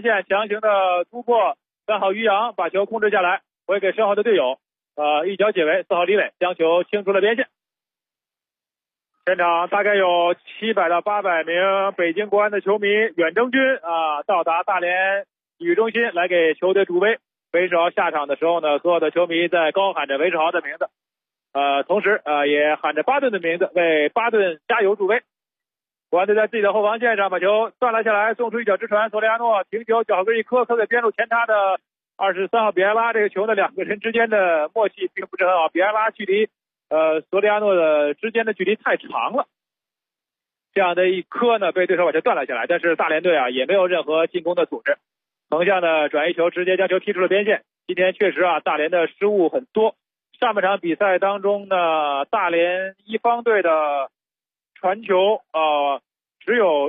线强行的突破3号于洋，把球控制下来，回给身后的队友，一脚解围，4号李磊将球清出了边线。现场大概有700到800名北京国安的球迷远征军到达大连体育中心来给球队助威。韦世豪下场的时候呢，所有的球迷在高喊着韦世豪的名字，同时也喊着巴顿的名字，为巴顿加油助威。国安队在自己的后防线上把球断了下来，送出一脚直传，索里亚诺停球，脚后跟一磕给边路前插的23号比埃拉。这个球呢，两个人之间的默契并不是很好，比埃拉距离索里亚诺的之间的距离太长了，这样的一磕呢，被对手把球断了下来。但是大连队也没有任何进攻的组织，横向的转移球直接将球踢出了边线。今天确实大连的失误很多。上半场比赛当中呢，大连一方队的传球只有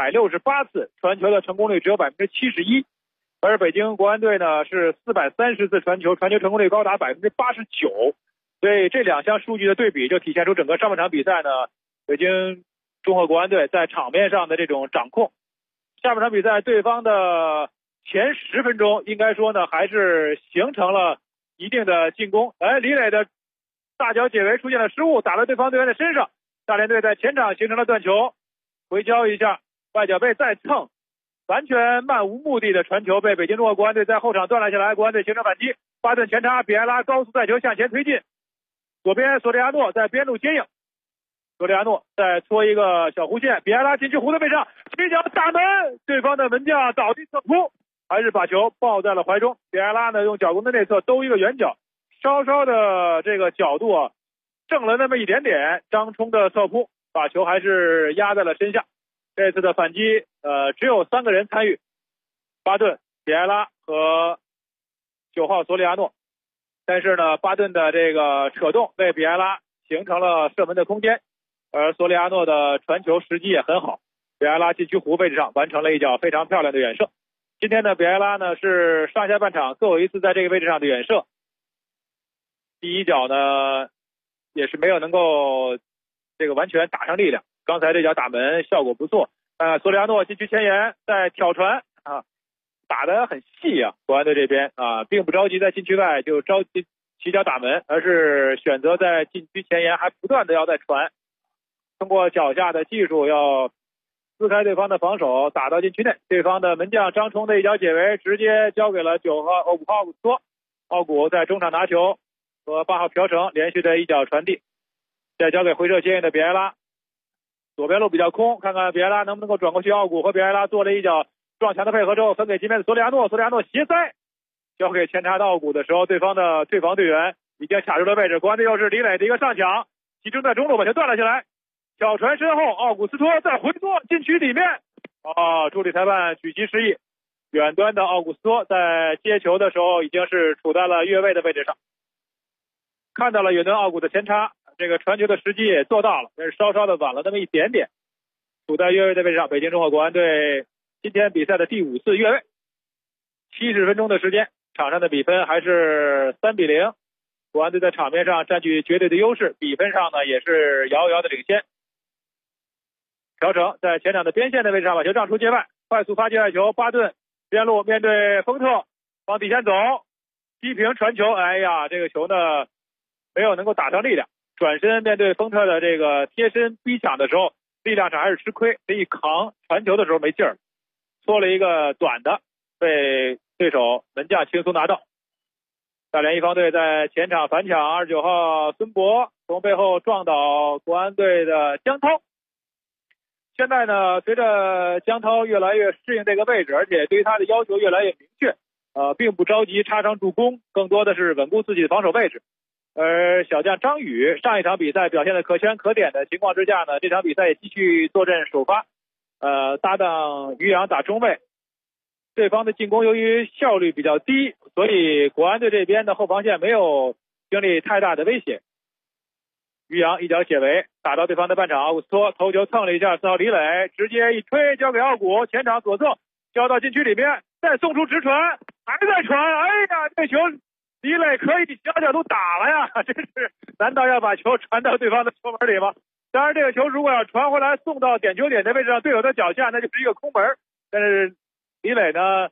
168次，传球的成功率只有71%，而北京国安队呢是430次传球，传球成功率高达89%。所以这两项数据的对比，就体现出整个上半场比赛呢，北京中赫国安队在场面上的这种掌控。下半场比赛对方的前10分钟，应该说呢，还是形成了一定的进攻。李磊的大脚解围出现了失误，打到对方队员的身上。大连队在前场形成了断球，回交一下，外脚背再蹭，完全漫无目的的传球被北京中赫国安队在后场断了下来。国安队形成反击，巴顿前插，比埃拉高速带球向前推进。左边索里亚诺在边路接应，索里亚诺再搓一个小弧线，比埃拉禁区弧的位上，一脚打门，对方的门将倒地侧扑，还是把球抱在了怀中。比埃拉呢用脚弓的内侧兜一个圆角，稍稍的这个角度正了那么一点点，张冲的侧扑把球还是压在了身下。这次的反击只有3个人参与，巴顿、比埃拉和9号索里亚诺。但是呢，巴顿的这个扯动为比埃拉形成了射门的空间，而索里亚诺的传球时机也很好，比埃拉禁区弧位置上完成了一脚非常漂亮的远射。今天的比埃拉呢是上下半场各有一次在这个位置上的远射，第一脚呢也是没有能够这个完全打上力量，刚才这脚打门效果不错。索里亚诺禁区前沿在挑传打得很细国安队这边并不着急在禁区外就着急起脚打门，而是选择在禁区前沿还不断的要再传，通过脚下的技术要撕开对方的防守，打到禁区内。对方的门将张冲的一脚解围直接交给了5号奥古斯托，奥古在中场拿球和8号朴成连续的一脚传递，再交给回撤接应的比埃拉，左边路比较空，看看比埃拉能不能够转过去。奥古和比埃拉做了一脚撞墙的配合之后，分给前面的索里亚诺，索里亚诺斜塞交给前插到奥古的时候，对方的退防队员已经卡住了位置。国安队又是李磊的一个上抢，集中在中路把球断了下来，挑传身后，奥古斯托再回做禁区里面助理裁判举旗示意，远端的奥古斯托在接球的时候已经是处在了越位的位置上，看到了远端奥古的前插，这个传球的时机也做到了，但是稍稍的晚了那么一点点，处在越位的位置上。北京中赫国安队今天比赛的第5次越位，70分钟的时间，场上的比分还是3-0，国安队在场面上占据绝对的优势，比分上呢也是遥遥的领先。朴成在前场的边线的位置上把球让出界外，快速发界外球，巴顿边路面对丰特往底线走，踢平传球，这个球呢没有能够打上力量，转身面对丰特的这个贴身逼抢的时候力量上还是吃亏，这一扛传球的时候没劲儿，搓了一个短的，被对手门将轻松拿到。大连一方队在前场反抢29号孙博从背后撞倒国安队的江涛。现在呢，随着江涛越来越适应这个位置，而且对于他的要求越来越明确，并不着急插上助攻，更多的是稳固自己的防守位置。而小将张宇上一场比赛表现的可圈可点的情况之下呢，这场比赛也继续坐镇首发，搭档于洋打中卫。对方的进攻由于效率比较低，所以国安队这边的后防线没有经历太大的威胁。于洋一脚解围打到对方的半场，奥古斯托头球蹭了一下4号李磊，直接一推交给奥古，前场左侧交到禁区里面，再送出直传，还在传，这球李磊可以小角度打了呀，真是难道要把球传到对方的球门里吗？当然这个球如果要传回来送到点球点的位置上，队友的脚下那就是一个空门，但是李磊呢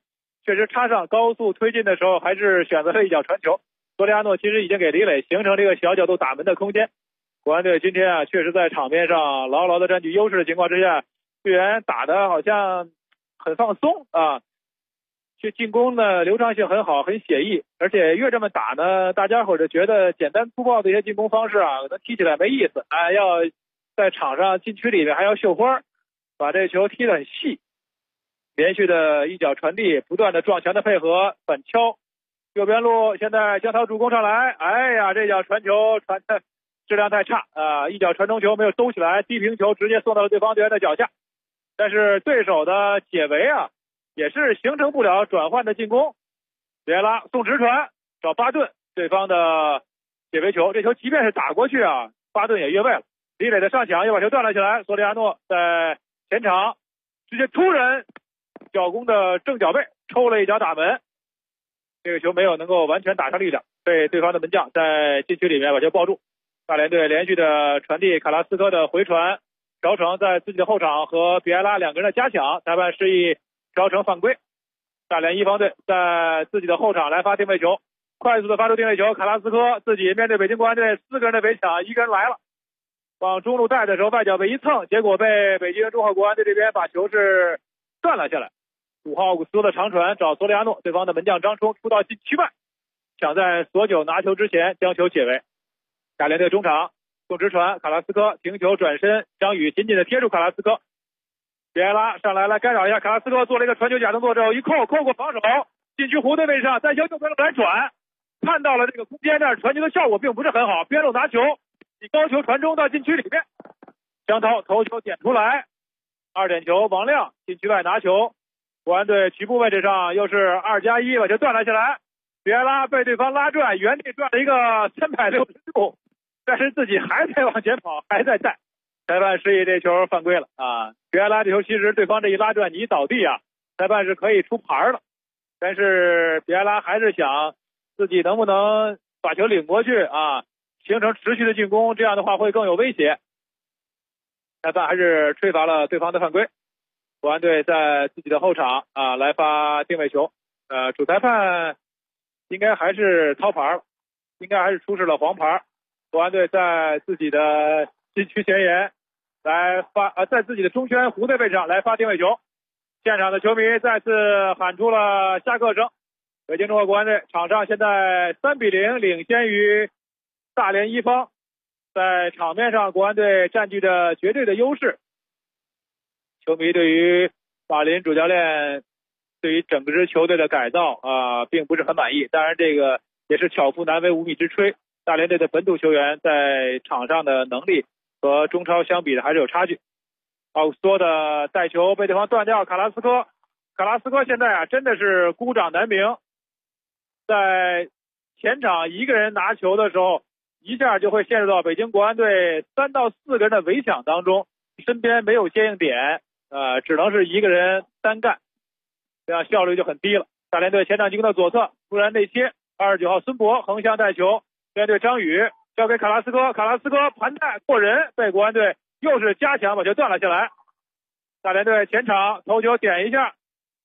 确实插上高速推进的时候，还是选择了一脚传球。索里亚诺其实已经给李磊形成这个小角度打门的空间。国安队今天啊，确实在场面上牢牢的占据优势的情况之下，队员打的好像很放松啊，这进攻呢流畅性很好，很写意，而且越这么打呢，大家伙就觉得简单粗暴的一些进攻方式啊，可能踢起来没意思啊，要在场上禁区里面还要绣花，把这球踢得很细。连续的一脚传递，不断的撞墙的配合，反敲，右边路现在江涛主攻上来，哎呀，这脚传球传的质量太差啊！一脚传中球没有兜起来，低平球直接送到了对方队员的脚下。但是对手的解围啊，也是形成不了转换的进攻。别拉送直传找巴顿，对方的解围球，这球即便是打过去啊，巴顿也越位了。李磊的上抢又把球断了起来，索里亚诺在前场直接突人脚攻的正脚背抽了一脚打门，这个球没有能够完全打上力量，被对方的门将在禁区里面把球抱住。大连队连续的传递，卡拉斯科的回传，朴成在自己的后场和比埃拉两个人的加抢，裁判示意朴成犯规。大连一方队在自己的后场来发定位球，快速的发出定位球，卡拉斯科自己面对北京国安队4个人的围抢，一个人来了，往中路带的时候外脚被一蹭，结果被北京中赫国安队这边把球是断了下来。5号奥古斯托的长传找索里亚诺，对方的门将张冲出到禁区外，想在索九拿球之前将球解围。大连队中场送直传，卡拉斯科停球转身，张宇紧紧的贴住卡拉斯科，比埃拉上来干扰一下卡拉斯科，做了一个传球假动作之后一扣过防守，禁区弧的位置上再由右边路来转，看到了这个空间，但是传球的效果并不是很好，边路拿球以高球传中到禁区里面，江涛头球点出来，2点球王亮禁区外拿球，国安队局部位置上又是2+1，把球断了下来，比埃拉被对方拉转，原地转了一个360度，但是自己还在往前跑，还在带，裁判示意这球犯规了啊！比埃拉这球其实对方这一拉转你一倒地啊，裁判是可以出牌的，但是比埃拉还是想自己能不能把球领过去啊，形成持续的进攻，这样的话会更有威胁。裁判还是吹罚了对方的犯规，国安队在自己的后场啊来发定位球，主裁判应该还是掏牌了，应该还是出示了黄牌。国安队在自己的禁区前沿来发在自己的中圈弧的位置上来发定位球，现场的球迷再次喊出了下课声。北京中赫国安队场上现在3-0领先于大连一方，在场面上国安队占据着绝对的优势。球迷对于马林主教练对于整支球队的改造并不是很满意，当然这个也是巧妇难为无米之炊，大连队的本土球员在场上的能力和中超相比的还是有差距。奥古斯托的带球被对方断掉，卡拉斯科现在真的是孤掌难鸣，在前场一个人拿球的时候，一下就会陷入到北京国安队3到4个人的围抢当中，身边没有接应点，只能是一个人单干，这样效率就很低了。大连队前场进攻的左侧突然内切，29号孙博横向带球，面对张宇交给卡拉斯科盘带过人，被国安队又是加强把球断了下来。大连队前场头球点一下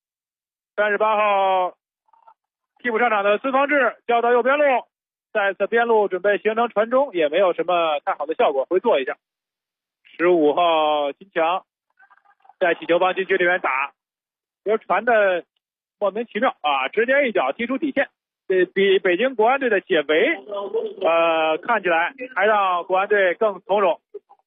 ，38号替补上场的孙方志交到右边路，再次边路准备形成传中，也没有什么太好的效果，回做一下。15号金强在起球帮禁区里面打，球传的莫名其妙直接一脚踢出底线，比北京国安队的解围看起来还让国安队更从容，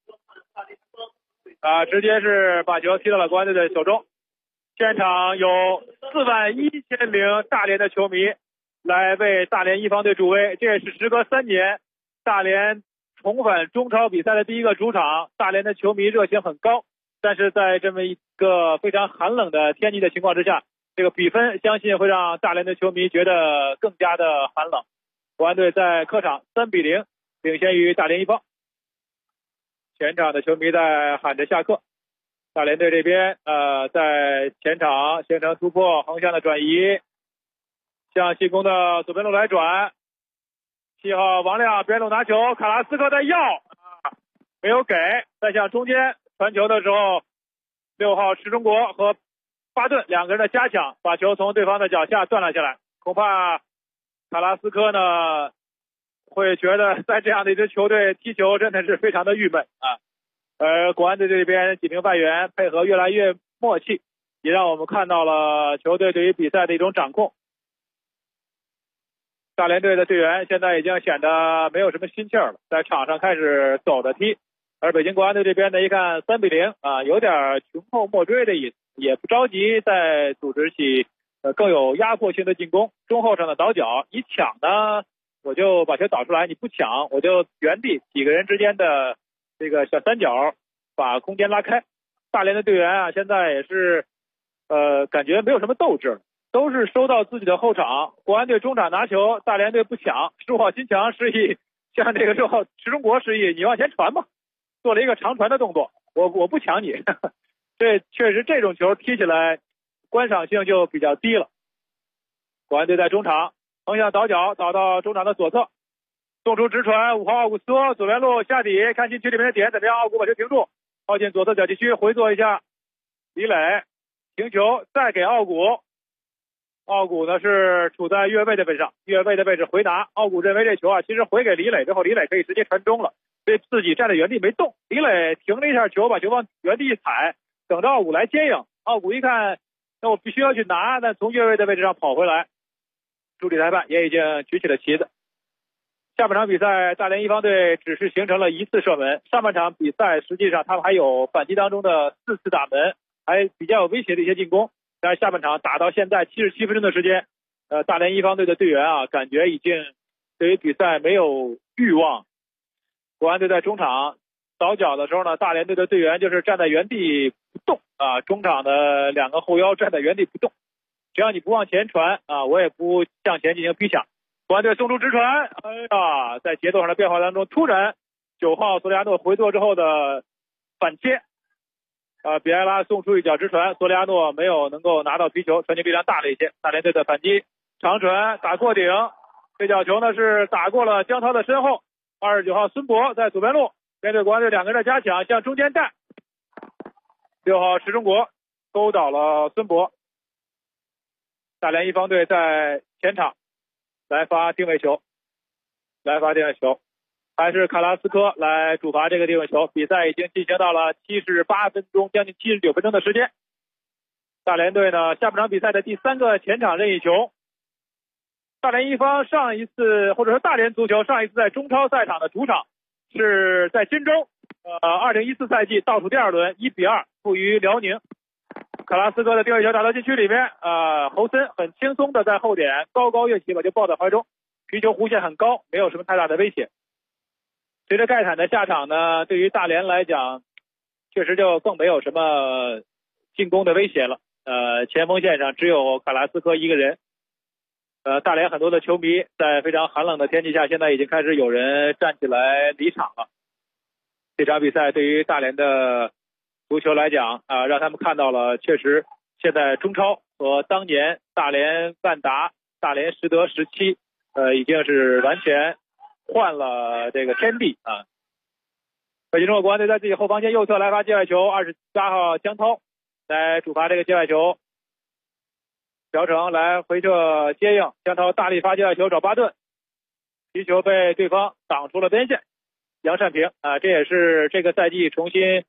直接是把球踢到了国安队的手中。现场有41000名大连的球迷来为大连一方队助威，这也是时隔3年大连重返中超比赛的第一个主场，大连的球迷热情很高，但是在这么一个非常寒冷的天气的情况之下，这个比分相信会让大连的球迷觉得更加的寒冷。国安队在客场3-0领先于大连一方，前场的球迷在喊着下课。大连队这边在前场形成突破，横向的转移，向进攻的左边路来转，7号王亮边路拿球，卡拉斯科在要没有给，再向中间传球的时候，6号石中国和巴顿两个人的加强，把球从对方的脚下断了下来。恐怕卡拉斯科呢会觉得在这样的一支球队踢球真的是非常的郁闷啊。国安队这边几名外援配合越来越默契，也让我们看到了球队对于比赛的一种掌控。大连队的队员现在已经显得没有什么心气儿了，在场上开始走着踢。而北京国安队这边呢，一看3-0啊，有点穷后莫追的意思，也不着急再组织起更有压迫性的进攻。中后场的倒脚，你抢呢，我就把球导出来；你不抢，我就原地几个人之间的这个小三角把空间拉开。大连的队员啊，现在也是感觉没有什么斗志，都是收到自己的后场。国安队中场拿球，大连队不抢，15号新强示意向这个6号池中国示意你往前传吧，做了一个长传的动作，我不抢你。这确实这种球踢起来观赏性就比较低了。国安队在中场横向倒脚，倒到中场的左侧，送出直传，5号奥古斯托左边路下底，看禁区里面的点怎么样？奥古把球停住，靠近左侧小禁区回做一下，李磊停球，再给奥古。奥古呢是处在越位的位置上，越位的位置回拿。奥古认为这球啊，其实回给李磊之后，李磊可以直接传中了，所以自己站在原地没动。李磊停了一下球，把球往原地一踩，等着奥古来接应。奥古一看，那我必须要去拿，但从越位的位置上跑回来。助理裁判也已经举起了旗子。下半场比赛，大连一方队只是形成了1次射门。上半场比赛实际上他们还有反击当中的4次打门，还比较有威胁的一些进攻。但是下半场打到现在77分钟的时间，大连一方队的队员啊，感觉已经对于比赛没有欲望。国安队在中场倒脚的时候呢，大连队的队员就是站在原地不动啊，中场的2个后腰站在原地不动，只要你不往前传啊，我也不向前进行逼抢。国安队送出直传，哎呀，在节奏上的变化当中，突然9号索里亚诺回做之后的反切。比埃拉送出一脚直传，索里亚诺没有能够拿到皮球，传球力量大了一些。大连队的反击，长传打过顶，这脚球呢是打过了江涛的身后。29号孙博在左边路面对国安队2个人的加强，向中间带。6号石中国勾倒了孙博。大连一方队在前场来发定位球，还是卡拉斯科来主罚这个定位球。比赛已经进行到了78分钟，将近79分钟的时间。大连队呢，下半场比赛的第3个前场任意球。大连一方上一次，或者说大连足球上一次在中超赛场的主场是在金州，2014赛季倒数第2轮1-2负于辽宁。卡拉斯科的定位球打到禁区里面，侯森很轻松的在后点高高跃起，把球抱在怀中，皮球弧线很高，没有什么太大的威胁。随着盖坦的下场呢，对于大连来讲，确实就更没有什么进攻的威胁了。前锋线上只有卡拉斯科一个人。大连很多的球迷在非常寒冷的天气下，现在已经开始有人站起来离场了。这场比赛对于大连的足球来讲让他们看到了确实现在中超和当年大连万达、大连实德17已经是完全换了这个天地啊！北京中国国安队在自己后防线右侧来发界外球，28号江涛来主罚这个界外球，朴成来回撤接应，江涛大力发界外球找巴顿，皮球被对方挡出了边线。杨善平这也是这个赛季重新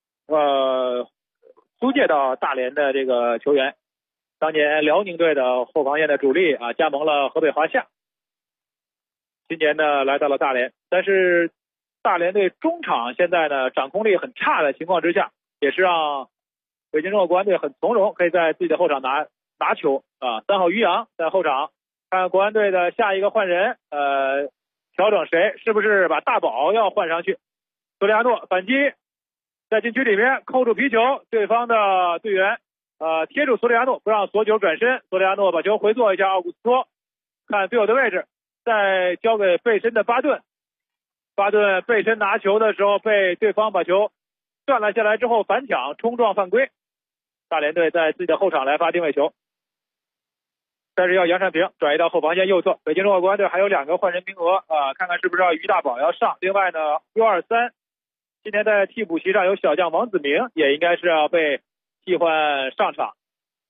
租借到大连的这个球员，当年辽宁队的后防线的主力加盟了河北华夏。今年呢来到了大连，但是大连队中场现在呢掌控力很差的情况之下，也是让北京中国国安队很从容，可以在自己的后场拿球3号于洋在后场，看国安队的下一个换人调整谁，是不是把大宝要换上去？索里亚诺反击，在禁区里面扣住皮球，对方的队员贴住索里亚诺，不让索九转身，索里亚诺把球回做一下奥古斯托，看队友的位置，再交给背身的巴顿。巴顿背身拿球的时候被对方把球断了下来之后反抢冲撞犯规。大连队在自己的后场来发定位球，但是要杨善平转移到后防线右侧。北京中国国安队还有2个换人名额看看是不是要于大宝要上。另外呢 U23 今天在替补席上有小将王子明，也应该是要被替换上场。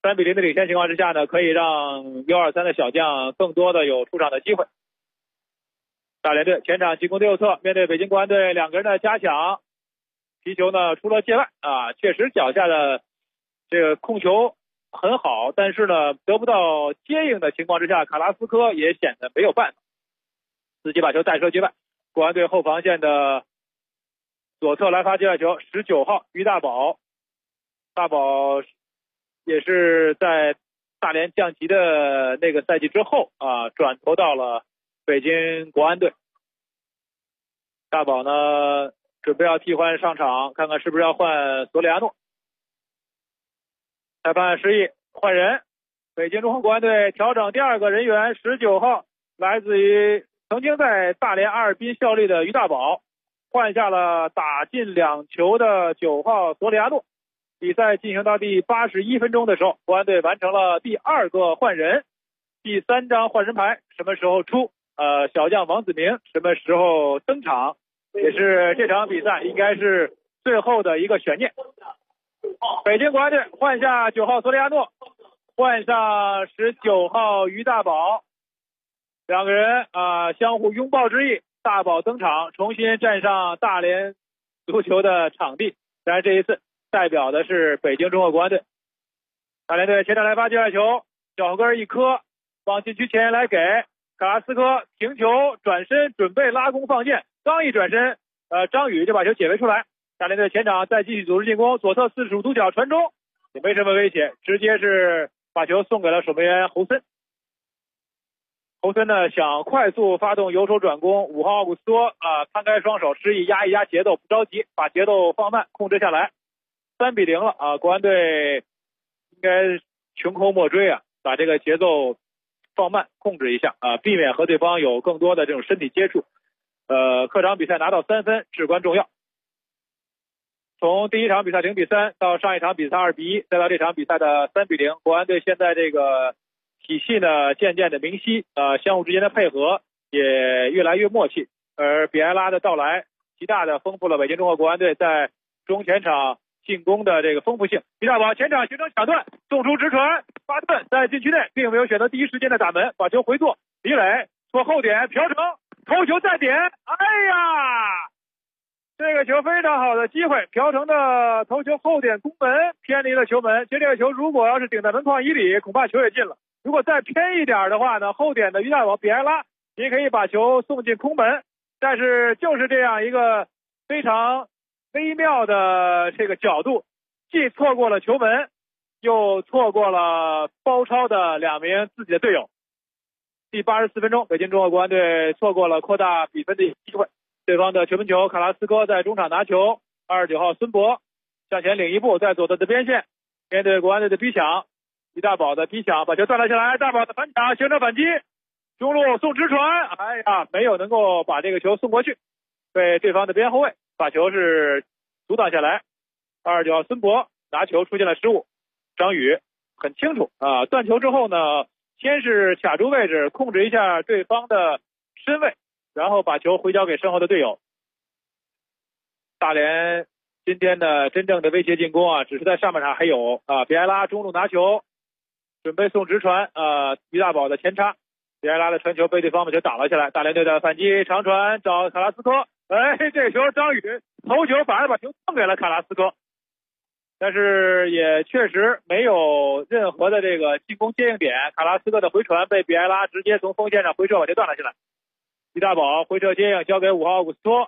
3-0的领先情况之下呢，可以让123的小将更多的有出场的机会。大连队前场进攻的右侧，面对北京国安队两个人的加强，皮球呢出了界外啊，确实脚下的这个控球很好，但是呢得不到接应的情况之下，卡拉斯科也显得没有办法，自己把球带射界外。国安队后防线的左侧来发界外球，19号于大宝，大宝也是在大连降级的那个赛季之后啊，转投到了北京国安队。大宝呢准备要替换上场，看看是不是要换索里亚诺。裁判示意换人，北京中赫国安队调整第二个人员，19号来自于曾经在大连阿尔滨效力的于大宝，换下了打进2球的9号索里亚诺。比赛进行到第81分钟的时候，国安队完成了第2个换人，第3张换人牌什么时候出？小将王子明什么时候登场？也是这场比赛应该是最后的一个悬念。北京国安队换下9号索里亚诺，换上19号于大宝，两个人相互拥抱之意。大宝登场，重新站上大连足球的场地。当然这一次代表的是北京中赫国安队。大连队前场来发界外球，脚跟一磕，往禁区前来给卡拉斯科停球，转身准备拉弓放箭，刚一转身，张宇就把球解围出来。大连队前场再继续组织进攻，左侧45度角传中，也没什么威胁，直接是把球送给了守门员侯森。侯森呢想快速发动由守转攻，5号奥古斯托摊开双手，示意压一压节奏，不着急，把节奏放慢，控制下来。3-0了啊！国安队应该穷寇莫追啊，把这个节奏放慢，控制一下啊，避免和对方有更多的这种身体接触。客场比赛拿到3分至关重要。从第一场比赛0-3到上一场比赛2-1，再到这场比赛的3-0，国安队现在这个体系呢渐渐的明晰，相互之间的配合也越来越默契。而比埃拉的到来，极大的丰富了北京中赫国安队在中前场进攻的这个丰富性。于大宝前场形成抢断，送出直传，巴顿在禁区内并没有选择第一时间的打门，把球回做，李磊做后点，朴成头球再点，哎呀！这个球非常好的机会，朴成的头球后点攻门，偏离了球门。其实这个球如果要是顶在门框以里，恐怕球也进了。如果再偏一点的话呢，后点的于大宝比埃拉也可以把球送进空门。但是就是这样一个非常微妙的这个角度，既错过了球门，又错过了包抄的2名自己的队友。第84分钟，北京中赫国安队错过了扩大比分的机会。对方的球门球，卡拉斯科在中场拿球，29号孙博向前领一步，在左侧的边线面对国安队的逼抢，于大宝的逼抢把球断了下来，大宝的反抢形成反击，中路送直传，哎呀，没有能够把这个球送过去，被对方的边后卫把球是阻挡下来。29号孙博拿球出现了失误，张宇很清楚断球之后呢，先是卡住位置，控制一下对方的身位，然后把球回交给身后的队友。大连今天的真正的威胁进攻只是在上半场还有比埃拉中路拿球，准备送直传于大宝的前插，比埃拉的传球被对方把球挡了下来。大连队的反击长传找卡拉斯科，这个球张宇头球反而把球送给了卡拉斯科，但是也确实没有任何的这个进攻接应点。卡拉斯科的回传被比埃拉直接从锋线上回撤把球断了下来。于大宝回撤接应交给5号奥古斯托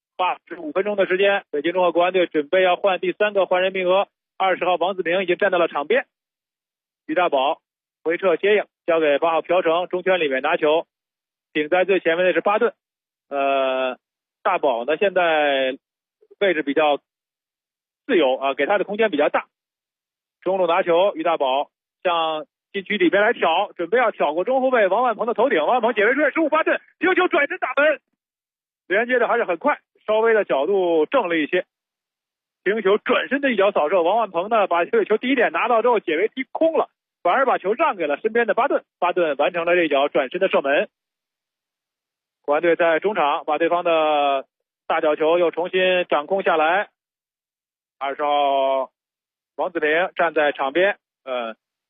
，85分钟的时间，北京中赫国安队准备要换第3个换人名额，20号王子明已经站到了场边。于大宝回撤接应交给8号朴成，中圈里面拿球，顶在最前面的是巴顿。大宝呢现在位置比较自由给他的空间比较大。中路拿球，于大宝向禁区里边来挑，准备要挑过中后卫王万鹏的头顶，王万鹏解围出15巴顿，丢球转身打门，连接的还是很快，稍微的角度正了一些，停球转身的一脚扫射，王万鹏呢把这个球第一点拿到之后解围踢空了，反而把球让给了身边的巴顿，巴顿完成了这脚转身的射门。国安队在中场把对方的大角球又重新掌控下来，20号王子明站在场边，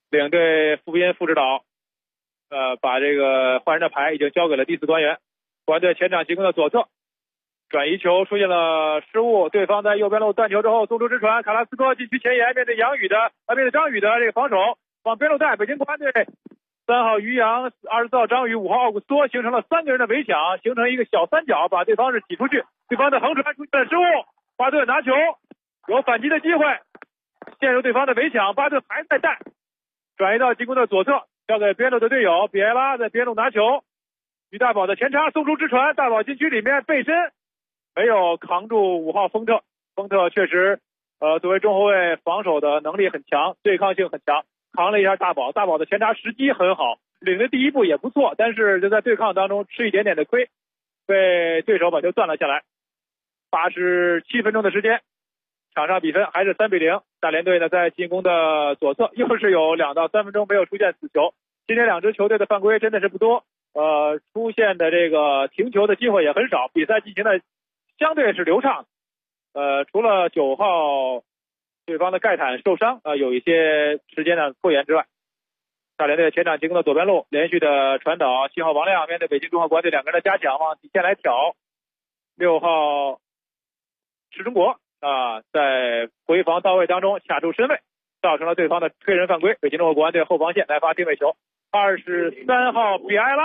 领队傅斌副指导，把这个换人的牌已经交给了第4官员。国安队前场进攻的左侧，转移球出现了失误，对方在右边路断球之后送出直传，卡拉斯科禁区前沿面对张宇的这个防守，往边路带，北京国安队3号于洋、24号张宇、5号奥古斯托形成了3个人的围抢，形成一个小三角，把对方是挤出去，对方的横传出现了失误，巴顿拿球有反击的机会，陷入对方的围抢，巴顿还在带，转移到进攻的左侧，交给边路的队友比埃拉在边路拿球，于大宝的前插送出直传，大宝禁区里面背身没有扛住5号丰特，丰特确实作为中后卫防守的能力很强，对抗性很强，扛了一下大宝，大宝的前插时机很好，领的第一步也不错，但是就在对抗当中吃一点点的亏，被对手把球断了下来。87分钟的时间，场上比分还是3-0。大连队呢在进攻的左侧又是有2到3分钟没有出现死球，今天2支球队的犯规真的是不多，出现的这个停球的机会也很少，比赛进行的相对是流畅。除了9号对方的盖坦受伤，有一些时间的拖延之外，大连队前场进攻的左边路连续的传导，7号王亮面对北京中赫国安队2个人的加强，往底线来挑，6号池中国在回防到位当中卡住身位，造成了对方的推人犯规，北京中赫国安队后防线来发定位球。23号比埃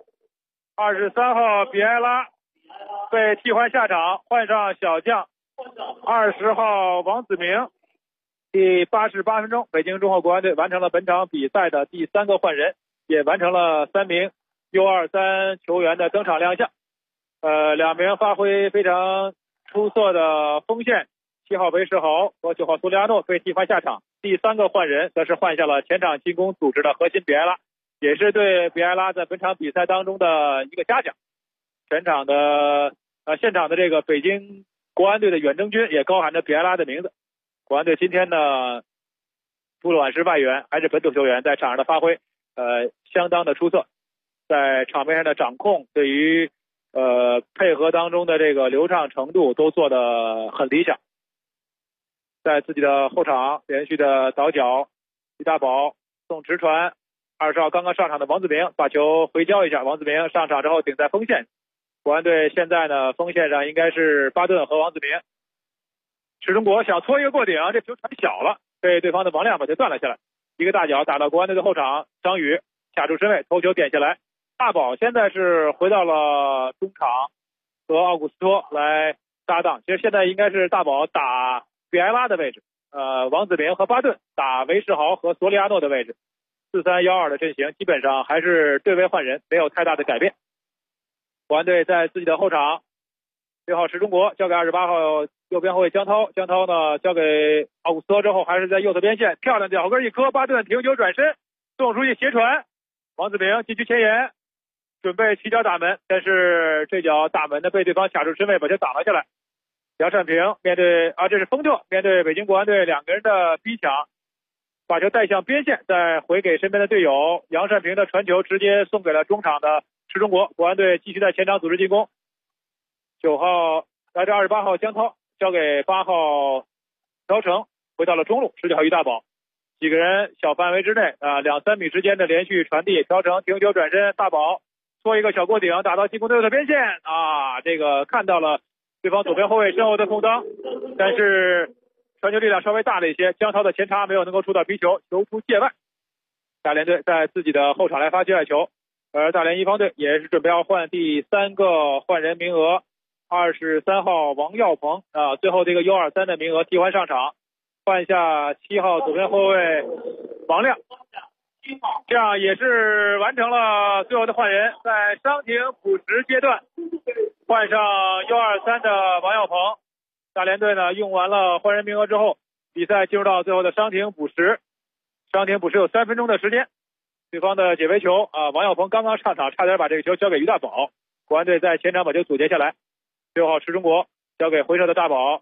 拉被替换下场，换上小将20号王子明。第88分钟，北京中赫国安队完成了本场比赛的第3个换人，也完成了3名 U23 球员的登场亮相。2名发挥非常出色的锋线7号韦世豪和9号苏利亚诺被替换下场，第3个换人则是换下了前场进攻组织的核心比埃拉，也是对比埃拉在本场比赛当中的一个嘉奖。现场的这个北京国安队的远征军也高喊着比埃拉的名字。国安队今天呢，不管是外援还是本土球员，在场上的发挥相当的出色，在场面上的掌控，对于配合当中的这个流畅程度都做得很理想。在自己的后场连续的倒脚，于大宝送直传，20号刚刚上场的王子明把球回交一下，王子明上场之后顶在锋线。国安队现在呢，锋线上应该是巴顿和王子明。池中国想搓一个过顶，这球传小了，被对方的王亮把球断了下来。一个大脚打到国安队的后场，张宇卡住身位，头球点下来。大宝现在是回到了中场，和奥古斯托来搭档。其实现在应该是大宝打比埃拉的位置，王子明和巴顿打韦世豪和索里亚诺的位置。4-3-1-2的阵型基本上还是对位换人，没有太大的改变。国安队在自己的后场，6号池中国交给28号右边后卫江涛，江涛呢交给奥古斯托之后，还是在右侧边线漂亮脚跟一磕，巴顿停球转身送出去斜传，王子明禁区前沿准备起脚打门，但是这脚打门呢被对方卡住身位把球挡了下来。杨善平面对这是丰特面对北京国安队2个人的逼抢，把球带向边线，再回给身边的队友，杨善平的传球直接送给了中场的池中国，国安队继续在前场组织进攻。9号28号江涛交给8号朴成，回到了中路，19号于大宝，几个人小范围之内2-3米之间的连续传递，朴成停球转身，大宝搓一个小过顶打到进攻队的边线这个看到了对方左边后卫身后的空当，但是传球力量稍微大了一些，江涛的前插没有能够触到皮球，球出界外。大连队在自己的后场来发界外球，而大连一方队也是准备要换第3个换人名额，23号王耀鹏最后这个 U23 的名额替换上场，换下7号左边后卫王亮，这样也是完成了最后的换人。在伤停补时阶段换上 U23 的王耀鹏，大连队呢用完了换人名额之后，比赛进入到最后的伤停补时，伤停补时有3分钟的时间，对方的解围球王耀鹏刚刚上场差点把这个球交给于大宝，国安队在前场把球阻截下来。6号池中国交给回撤的大宝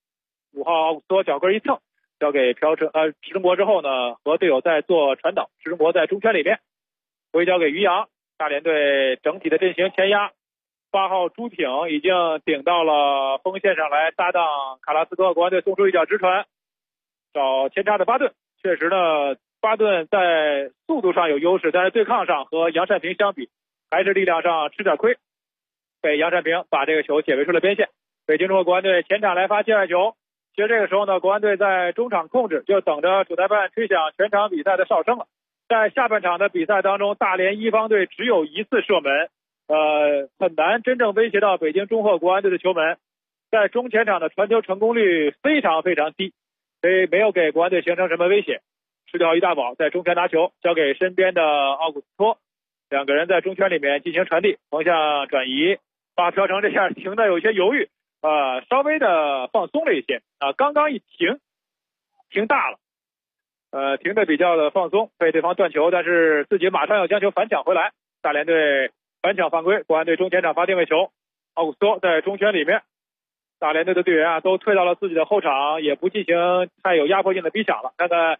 ，5号奥古斯托脚跟一蹭交给池中国之后呢，和队友在做传导，池中国在中圈里面回交给于洋，大连队整体的阵型前压，8号朱挺已经顶到了锋线上来搭档卡拉斯科，国安队送出一脚直传找前插的巴顿，确实呢巴顿在速度上有优势，但是对抗上和杨善平相比，还是力量上吃点亏，被杨善平把这个球解围出了边线。北京中国国安队前场来发界外球，其实这个时候呢，国安队在中场控制，就等着主裁判吹响全场比赛的哨声了。在下半场的比赛当中，大连一方队只有一次射门，很难真正威胁到北京中赫国安队的球门。在中前场的传球成功率非常非常低，所以没有给国安队形成什么威胁。失掉于大宝在中圈拿球，交给身边的奥古斯托，两个人在中圈里面进行传递，方向转移，把朴成这下停的有些犹豫，稍微的放松了一些刚刚一停大了，停的比较的放松，被对方断球，但是自己马上要将球反抢回来。大连队反抢犯规，国安队中前场发定位球，奥古斯托在中圈里面，大连队的队员都退到了自己的后场，也不进行太有压迫性的逼抢了。看看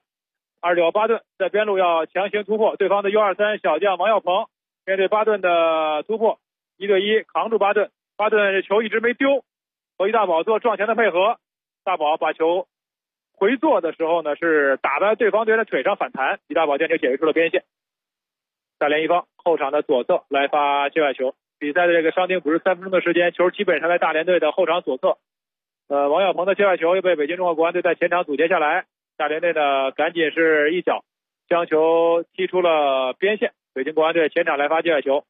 29巴顿在边路要强行突破对方的 U23 小将王耀鹏，面对巴顿的突破，1对1扛住巴顿，巴顿这球一直没丢，和于大宝做撞前的配合，大宝把球回做的时候呢，是打在对方队的腿上反弹，于大宝将球解围出了边线。大连一方后场的左侧来发界外球，比赛的这个伤停补时3分钟的时间，球基本上在大连队的后场左侧。王耀鹏的界外球又被北京中赫国安队在前场阻截下来，大连队呢赶紧是一脚将球踢出了边线。北京国安队前场来发界外球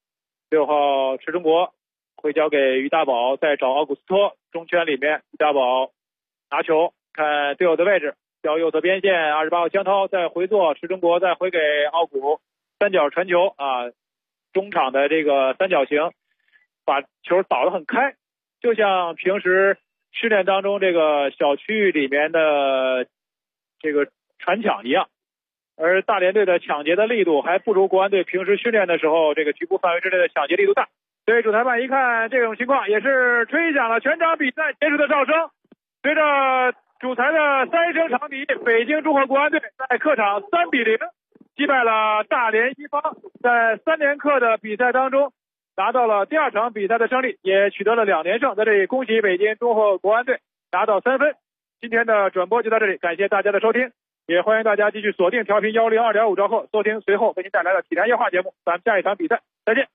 ，6号池中国会交给于大宝，再找奥古斯托，中圈里面于大宝拿球，看队友的位置，交右侧边线，28号江涛再回做，池中国再回给奥古，三角传球中场的这个三角形把球倒得很开，就像平时训练当中这个小区域里面的这个传抢一样。而大连队的抢劫的力度还不如国安队平时训练的时候这个局部范围之内的抢劫力度大。所以主裁判一看这种情况，也是吹响了全场比赛结束的哨声。随着主裁的3声长笛，北京中赫国安队在客场3比0击败了大连一方，在3连客的比赛当中拿到了第2场比赛的胜利，也取得了2连胜。在这里恭喜北京中赫国安队拿到3分。今天的转播就到这里，感谢大家的收听，也欢迎大家继续锁定调频102.5兆赫，收听随后为您带来的体坛夜话节目。咱们下一场比赛再见。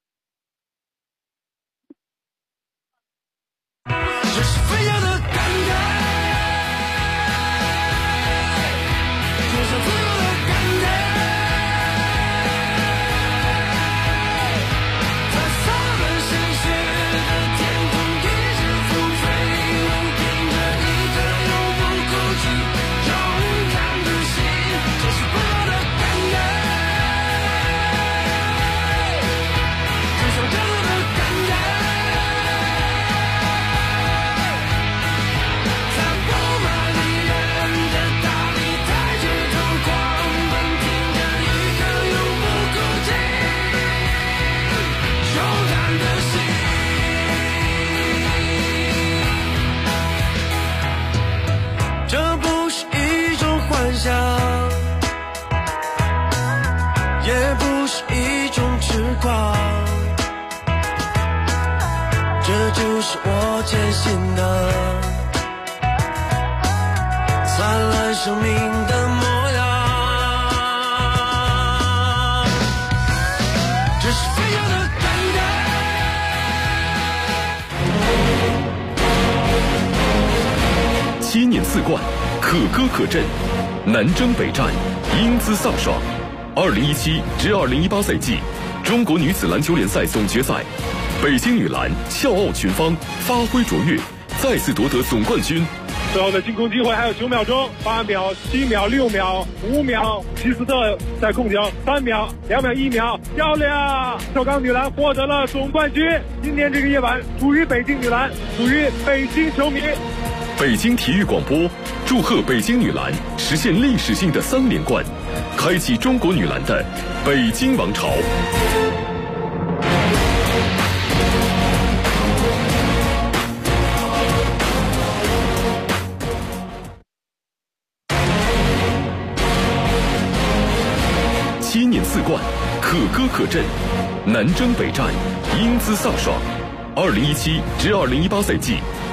这是飞扬的感慨，就像自由的感慨，在洒满鲜血的天空，一直风吹，我凭着一颗永不哭泣勇敢的心，这是不老的感慨，就像这样的感慨。这不是一种幻想，也不是一种痴狂，这就是我坚信的灿烂生命的模样。这是飞扬的感慨。 7年4冠，可歌可阵，南征北战，英姿飒爽。2017至2018赛季中国女子篮球联赛总决赛，北京女篮笑傲群芳，发挥卓越，再次夺得总冠军。 最后的进攻机会还有9秒钟，8秒、7秒、6秒、5秒，齐斯特在控球，3秒、2秒、1秒，漂亮！首钢女篮获得了总冠军。今天这个夜晚属于北京女篮，属于北京球迷。 北京体育广播祝贺北京女篮实现历史性的3连冠，开启中国女篮的北京王朝。7年4冠，可歌可阵，南征北战，英姿飒爽。2017至2018赛季